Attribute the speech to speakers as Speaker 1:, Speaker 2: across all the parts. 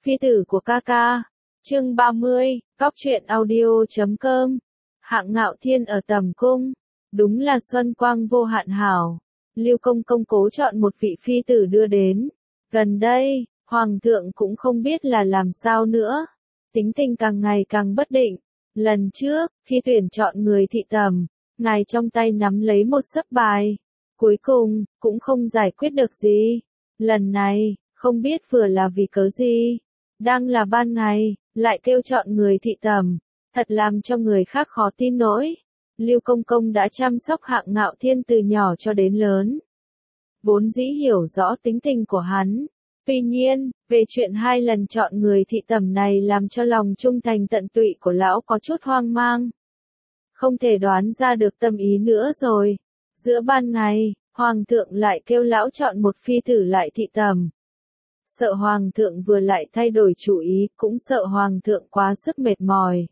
Speaker 1: Phi tử của ca ca. Chương 30, Góc truyện audio.com. Hạng Ngạo Thiên ở Tầm Cung. Đúng là xuân quang vô hạn hảo. Lưu Công Công cố chọn một vị phi tử đưa đến. Gần đây, Hoàng thượng cũng không biết là làm sao nữa. Tính tình càng ngày càng bất định. Lần trước, khi tuyển chọn người thị tầm, ngài trong tay nắm lấy một sấp bài. Cuối cùng, cũng không giải quyết được gì. Lần này, không biết vừa là vì cớ gì. Đang là ban ngày, lại kêu chọn người thị tầm. Thật làm cho người khác khó tin nổi. Lưu Công Công đã chăm sóc Hạng Ngạo Thiên từ nhỏ cho đến lớn. Vốn dĩ hiểu rõ tính tình của hắn. Tuy nhiên, về chuyện 2 lần chọn người thị tầm này làm cho lòng trung thành tận tụy của lão có chút hoang mang. Không thể đoán ra được tâm ý nữa rồi. Giữa ban ngày, Hoàng thượng lại kêu lão chọn một phi tử lại thị tầm. Sợ Hoàng thượng vừa lại thay đổi chủ ý, cũng sợ Hoàng thượng quá sức mệt mỏi.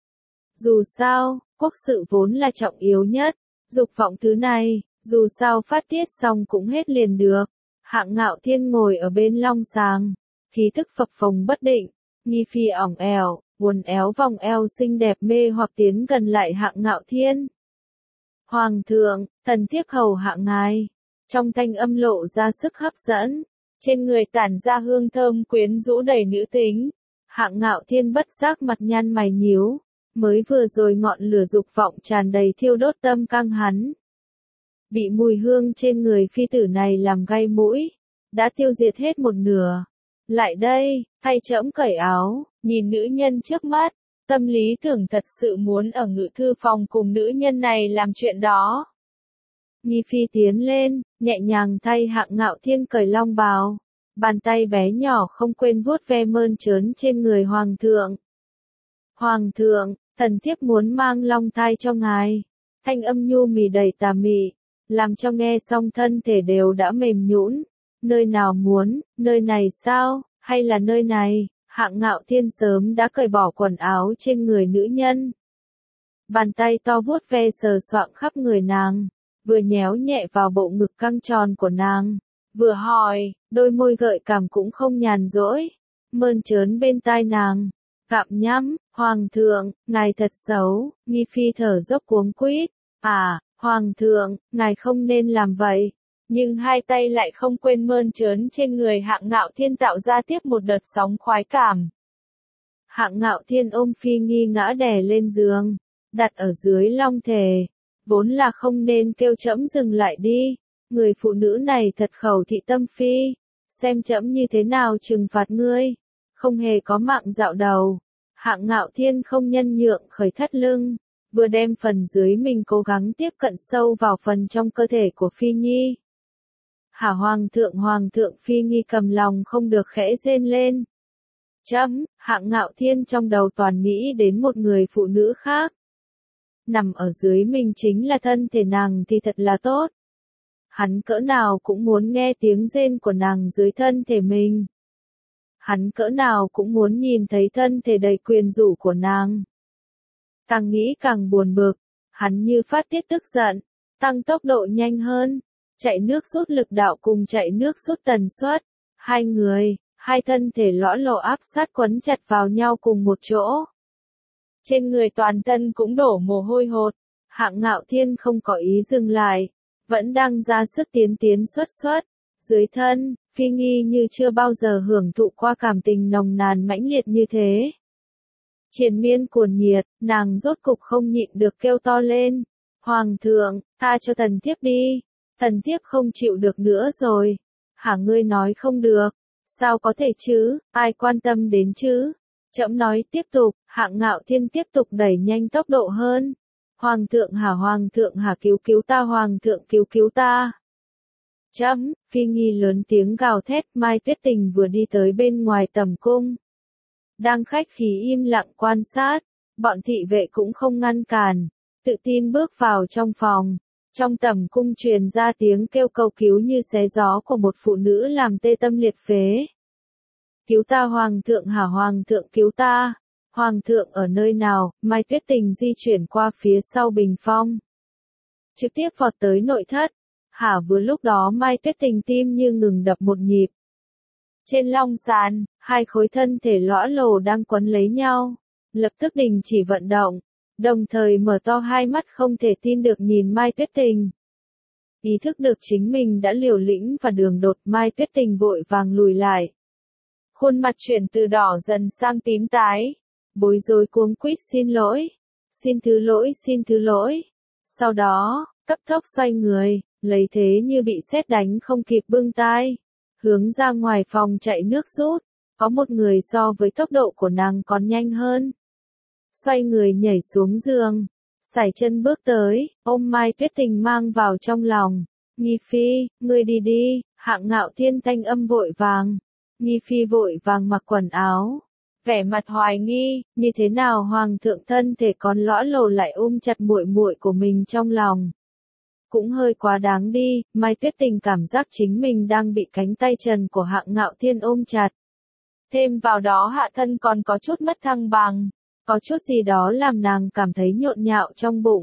Speaker 1: Dù sao, quốc sự vốn là trọng yếu nhất, dục vọng thứ này, dù sao phát tiết xong cũng hết liền được. Hạng Ngạo Thiên ngồi ở bên long sàng, khí thức phập phồng bất định, nghi phi ỏng ẻo, uốn éo vòng eo xinh đẹp mê hoặc tiến gần lại Hạng Ngạo Thiên. Hoàng thượng, thần thiếp hầu hạ ngài, trong thanh âm lộ ra sức hấp dẫn, trên người tản ra hương thơm quyến rũ đầy nữ tính. Hạng Ngạo Thiên bất giác mặt nhăn mày nhíu, mới vừa rồi ngọn lửa dục vọng tràn đầy thiêu đốt tâm căng hắn. Bị mùi hương trên người phi tử này làm gai mũi, đã tiêu diệt hết một nửa. Lại đây, thay trẫm cởi áo, nhìn nữ nhân trước mắt, tâm lý tưởng thật sự muốn ở ngự thư phòng cùng nữ nhân này làm chuyện đó. Nghi phi tiến lên, nhẹ nhàng thay Hạng Ngạo Thiên cởi long bào, bàn tay bé nhỏ không quên vuốt ve mơn trớn trên người Hoàng thượng. Hoàng thượng, thần thiếp muốn mang long thai cho ngài. Thanh âm nhu mì đầy tà mị, làm cho nghe xong thân thể đều đã mềm nhũn. Nơi nào muốn, nơi này sao, hay là nơi này? Hạng Ngạo Thiên sớm đã cởi bỏ quần áo trên người nữ nhân. Bàn tay to vuốt ve sờ soạng khắp người nàng, vừa nhéo nhẹ vào bộ ngực căng tròn của nàng, vừa hỏi, đôi môi gợi cảm cũng không nhàn rỗi, mơn trớn bên tai nàng, gặm nhắm, Hoàng thượng, ngài thật xấu. Nghi phi thở dốc cuống quýt, Hoàng thượng, ngài không nên làm vậy. Nhưng hai tay lại không quên mơn trớn trên người Hạng Ngạo Thiên tạo ra tiếp một đợt sóng khoái cảm. Hạng Ngạo Thiên ôm Phi Nghi ngã đè lên giường, đặt ở dưới long thể. Vốn là không nên kêu trẫm dừng lại đi. Người phụ nữ này thật khẩu thị tâm phi. Xem trẫm như thế nào trừng phạt ngươi. Không hề có mạng dạo đầu. Hạng Ngạo Thiên không nhân nhượng khởi thắt lưng. Vừa đem phần dưới mình cố gắng tiếp cận sâu vào phần trong cơ thể của Phi Nhi. Hoàng thượng, Phi Nghi cầm lòng không được khẽ rên lên. Hạng Ngạo Thiên trong đầu toàn nghĩ đến một người phụ nữ khác. Nằm ở dưới mình chính là thân thể nàng thì thật là tốt. Hắn cỡ nào cũng muốn nghe tiếng rên của nàng dưới thân thể mình. Hắn cỡ nào cũng muốn nhìn thấy thân thể đầy quyền rũ của nàng. Càng nghĩ càng buồn bực, hắn như phát tiết tức giận, tăng tốc độ nhanh hơn, chạy nước rút lực đạo cùng chạy nước rút tần suất. Hai thân thể lõa lồ áp sát quấn chặt vào nhau cùng một chỗ. Trên người toàn thân cũng đổ mồ hôi hột. Hạng Ngạo Thiên không có ý dừng lại, vẫn đang ra sức tiến xuất. Dưới thân, Phi Nghi như chưa bao giờ hưởng thụ qua cảm tình nồng nàn mãnh liệt như thế. Triền miên cuồn nhiệt, nàng rốt cục không nhịn được kêu to lên. Hoàng thượng, tha cho thần thiếp đi. Thần thiếp không chịu được nữa rồi. Ngươi nói không được. Sao có thể chứ, ai quan tâm đến chứ? Trẫm nói tiếp tục. Hạng Ngạo Thiên tiếp tục đẩy nhanh tốc độ hơn. Hoàng thượng cứu ta, Hoàng thượng cứu ta. Phi Nghi lớn tiếng gào thét. Mai Tuyết Tình vừa đi tới bên ngoài tầm cung. Đang khách khí im lặng quan sát, bọn thị vệ cũng không ngăn cản, tự tin bước vào trong phòng. Trong tầm cung truyền ra tiếng kêu cầu cứu như xé gió của một phụ nữ làm tê tâm liệt phế. Cứu ta, Hoàng thượng cứu ta. Hoàng thượng ở nơi nào? Mai Tuyết Tình di chuyển qua phía sau bình phong, trực tiếp vọt tới nội thất. Vừa lúc đó Mai Tuyết Tình tim như ngừng đập một nhịp. Trên long sàn, hai khối thân thể lõa lồ đang quấn lấy nhau, lập tức đình chỉ vận động, đồng thời mở to hai mắt không thể tin được nhìn Mai Tuyết Tình. Ý thức được chính mình đã liều lĩnh và đường đột, Mai Tuyết Tình vội vàng lùi lại. Khuôn mặt chuyển từ đỏ dần sang tím tái, bối rối cuống quýt xin lỗi, xin thứ lỗi. Sau đó, cấp tốc xoay người, lấy thế như bị sét đánh không kịp bưng tay, hướng ra ngoài phòng chạy nước rút. Có một người so với tốc độ của nàng còn nhanh hơn. Xoay người nhảy xuống giường, sải chân bước tới, ôm Mai Tuyết Tình mang vào trong lòng. Nhi Phi, ngươi đi đi, Hạng Ngạo Thiên thanh âm vội vàng. Nhi Phi vội vàng mặc quần áo, vẻ mặt hoài nghi, như thế nào hoàng thượng thân thể còn lõa lồ lại ôm chặt muội muội của mình trong lòng. Cũng hơi quá đáng đi, Mai Tuyết Tình cảm giác chính mình đang bị cánh tay trần của Hạng Ngạo Thiên ôm chặt. Thêm vào đó hạ thân còn có chút mất thăng bằng, có chút gì đó làm nàng cảm thấy nhộn nhạo trong bụng.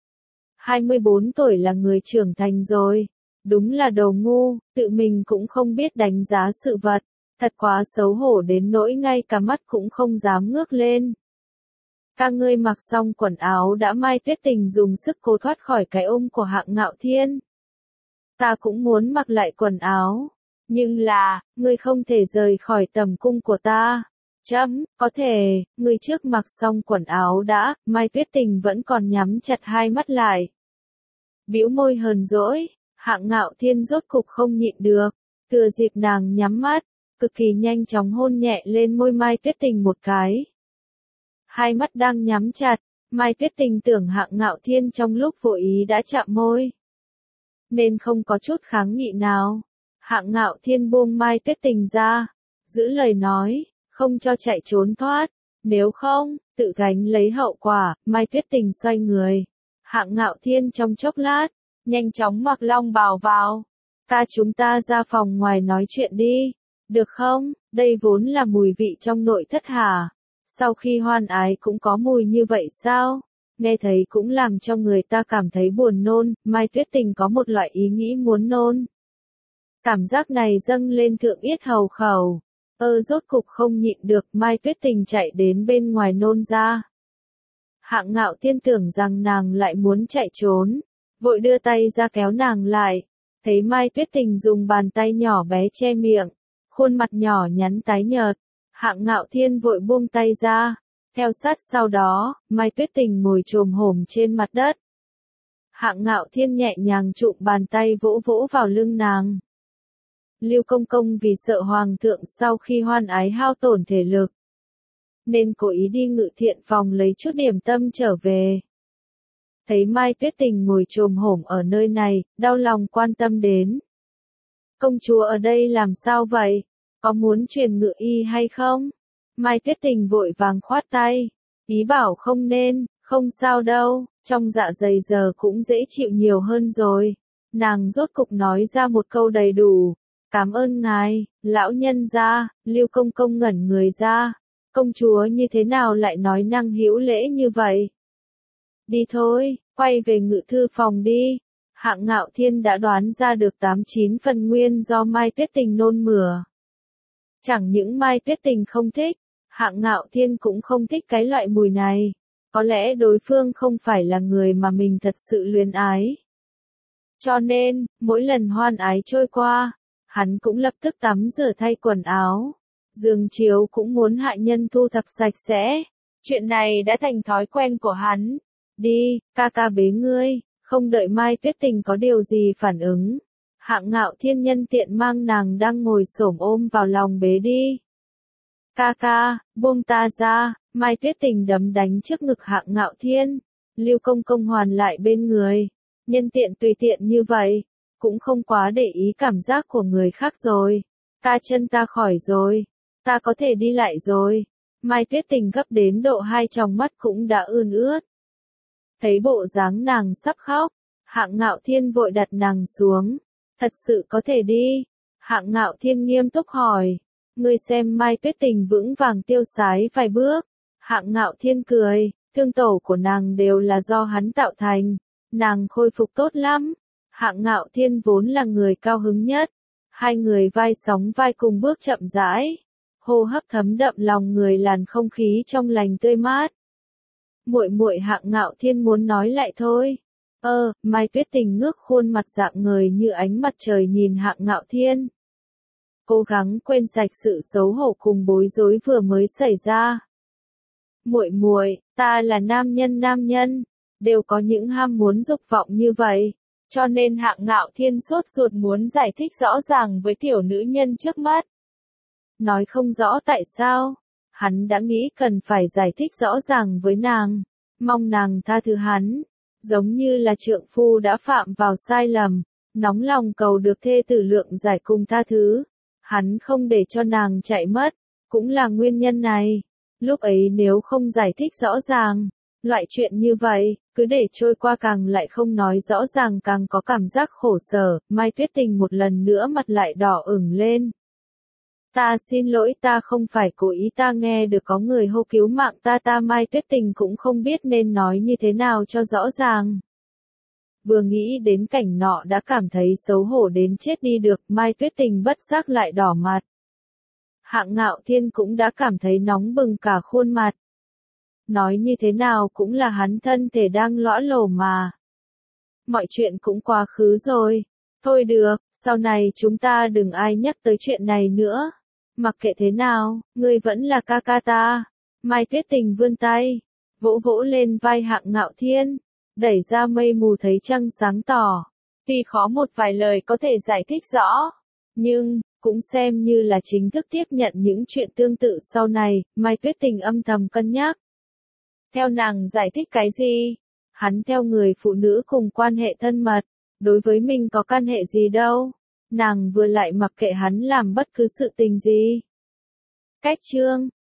Speaker 1: 24 tuổi là người trưởng thành rồi, đúng là đồ ngu, tự mình cũng không biết đánh giá sự vật, thật quá xấu hổ đến nỗi ngay cả mắt cũng không dám ngước lên. Các ngươi mặc xong quần áo đã, Mai Tuyết Tình dùng sức cố thoát khỏi cái ôm của Hạng Ngạo Thiên. Ta cũng muốn mặc lại quần áo, nhưng là, ngươi không thể rời khỏi tầm cung của ta. Có thể, ngươi trước mặc xong quần áo đã, Mai Tuyết Tình vẫn còn nhắm chặt hai mắt lại. Bĩu môi hờn dỗi, Hạng Ngạo Thiên rốt cục không nhịn được, thừa dịp nàng nhắm mắt, cực kỳ nhanh chóng hôn nhẹ lên môi Mai Tuyết Tình một cái. Hai mắt đang nhắm chặt, Mai Tuyết Tình tưởng Hạng Ngạo Thiên trong lúc vô ý đã chạm môi, nên không có chút kháng nghị nào. Hạng Ngạo Thiên buông Mai Tuyết Tình ra, giữ lời nói, không cho chạy trốn thoát, nếu không, tự gánh lấy hậu quả. Mai Tuyết Tình xoay người, Hạng Ngạo Thiên trong chốc lát, nhanh chóng mặc long bào vào. Chúng ta ra phòng ngoài nói chuyện đi, được không? Đây vốn là mùi vị trong nội thất hả? Sau khi hoan ái cũng có mùi như vậy sao? Nghe thấy cũng làm cho người ta cảm thấy buồn nôn. Mai Tuyết Tình có một loại ý nghĩ muốn nôn. Cảm giác này dâng lên thượng yết hầu khẩu. Rốt cục không nhịn được, Mai Tuyết Tình chạy đến bên ngoài nôn ra. Hạng Ngạo Thiên tưởng rằng nàng lại muốn chạy trốn, vội đưa tay ra kéo nàng lại. Thấy Mai Tuyết Tình dùng bàn tay nhỏ bé che miệng, khuôn mặt nhỏ nhắn tái nhợt, Hạng Ngạo Thiên vội buông tay ra. Theo sát sau đó, Mai Tuyết Tình ngồi chồm hổm trên mặt đất. Hạng Ngạo Thiên nhẹ nhàng chụm bàn tay vỗ vỗ vào lưng nàng. Lưu Công Công vì sợ Hoàng thượng sau khi hoan ái hao tổn thể lực, nên cố ý đi Ngự Thiện phòng lấy chút điểm tâm trở về. Thấy Mai Tuyết Tình ngồi chồm hổm ở nơi này, đau lòng quan tâm đến. Công chúa ở đây làm sao vậy? Có muốn truyền ngự y hay không? Mai Tuyết Tình vội vàng khoát tay, ý bảo không nên, không sao đâu, trong dạ dày giờ cũng dễ chịu nhiều hơn rồi. Nàng rốt cục nói ra một câu đầy đủ. Cảm ơn ngài, lão nhân gia. Lưu Công Công ngẩn người ra. Công chúa như thế nào lại nói năng hữu lễ như vậy? Đi thôi, quay về Ngự thư phòng đi. Hạng Ngạo Thiên đã đoán ra được 89 phần nguyên do Mai Tuyết Tình nôn mửa. Chẳng những Mai Tuyết Tình không thích, Hạng Ngạo Thiên cũng không thích cái loại mùi này. Có lẽ đối phương không phải là người mà mình thật sự luyến ái. Cho nên, mỗi lần hoan ái trôi qua, hắn cũng lập tức tắm rửa thay quần áo. Giường chiếu cũng muốn hạ nhân thu thập sạch sẽ. Chuyện này đã thành thói quen của hắn. Đi, ca ca bế ngươi. Không đợi Mai Tuyết Tình có điều gì phản ứng, Hạng Ngạo Thiên nhân tiện mang nàng đang ngồi xổm ôm vào lòng bế đi. Ca ca, buông ta ra. Mai Tuyết Tình đấm đánh trước ngực Hạng Ngạo Thiên. Lưu Công Công hoàn lại bên người. Nhân tiện tùy tiện như vậy, cũng không quá để ý cảm giác của người khác rồi. Chân ta khỏi rồi, ta có thể đi lại rồi. Mai Tuyết Tình gấp đến độ hai tròng mắt cũng đã ươn ướt. Thấy bộ dáng nàng sắp khóc, Hạng Ngạo Thiên vội đặt nàng xuống. Thật sự có thể đi? Hạng Ngạo Thiên nghiêm túc hỏi. Ngươi xem. Mai Tuyết Tình vững vàng tiêu sái vài bước. Hạng Ngạo Thiên cười, thương tổn của nàng đều là do hắn tạo thành. Nàng khôi phục tốt lắm. Hạng Ngạo Thiên vốn là người cao hứng nhất. Hai người vai sóng vai cùng bước chậm rãi, hô hấp thấm đậm lòng người, làn không khí trong lành tươi mát. Muội muội, Hạng Ngạo Thiên muốn nói lại thôi. Mai Tuyết Tình ngước khuôn mặt rạng ngời như ánh mặt trời nhìn Hạng Ngạo Thiên. Cố gắng quên sạch sự xấu hổ cùng bối rối vừa mới xảy ra. Muội muội, ta là nam nhân, đều có những ham muốn dục vọng như vậy, cho nên Hạng Ngạo Thiên sốt ruột muốn giải thích rõ ràng với tiểu nữ nhân trước mắt. Nói không rõ tại sao, hắn đã nghĩ cần phải giải thích rõ ràng với nàng, mong nàng tha thứ hắn, giống như là trượng phu đã phạm vào sai lầm, nóng lòng cầu được thê tử lượng giải cùng tha thứ. Hắn không để cho nàng chạy mất, cũng là nguyên nhân này. Lúc ấy nếu không giải thích rõ ràng, loại chuyện như vậy, cứ để trôi qua càng lại không nói rõ ràng càng có cảm giác khổ sở. Mai Tuyết Tình một lần nữa mặt lại đỏ ửng lên. Ta xin lỗi, ta không phải cố ý, ta nghe được có người hô cứu mạng ta. Mai Tuyết Tình cũng không biết nên nói như thế nào cho rõ ràng. Vừa nghĩ đến cảnh nọ đã cảm thấy xấu hổ đến chết đi được, Mai Tuyết Tình bất giác lại đỏ mặt. Hạng Ngạo Thiên cũng đã cảm thấy nóng bừng cả khuôn mặt. Nói như thế nào cũng là hắn thân thể đang lõa lồ mà. Mọi chuyện cũng quá khứ rồi. Thôi được, sau này chúng ta đừng ai nhắc tới chuyện này nữa. Mặc kệ thế nào, ngươi vẫn là ca ca ta. Mai Tuyết Tình vươn tay, vỗ vỗ lên vai Hạng Ngạo Thiên, đẩy ra mây mù thấy trăng sáng tỏ. Tuy khó một vài lời có thể giải thích rõ, nhưng cũng xem như là chính thức tiếp nhận những chuyện tương tự sau này. Mai Tuyết Tình âm thầm cân nhắc. Theo nàng giải thích cái gì? Hắn theo người phụ nữ cùng quan hệ thân mật, đối với mình có căn hệ gì đâu. Nàng vừa lại mặc kệ hắn làm bất cứ sự tình gì. Cách chương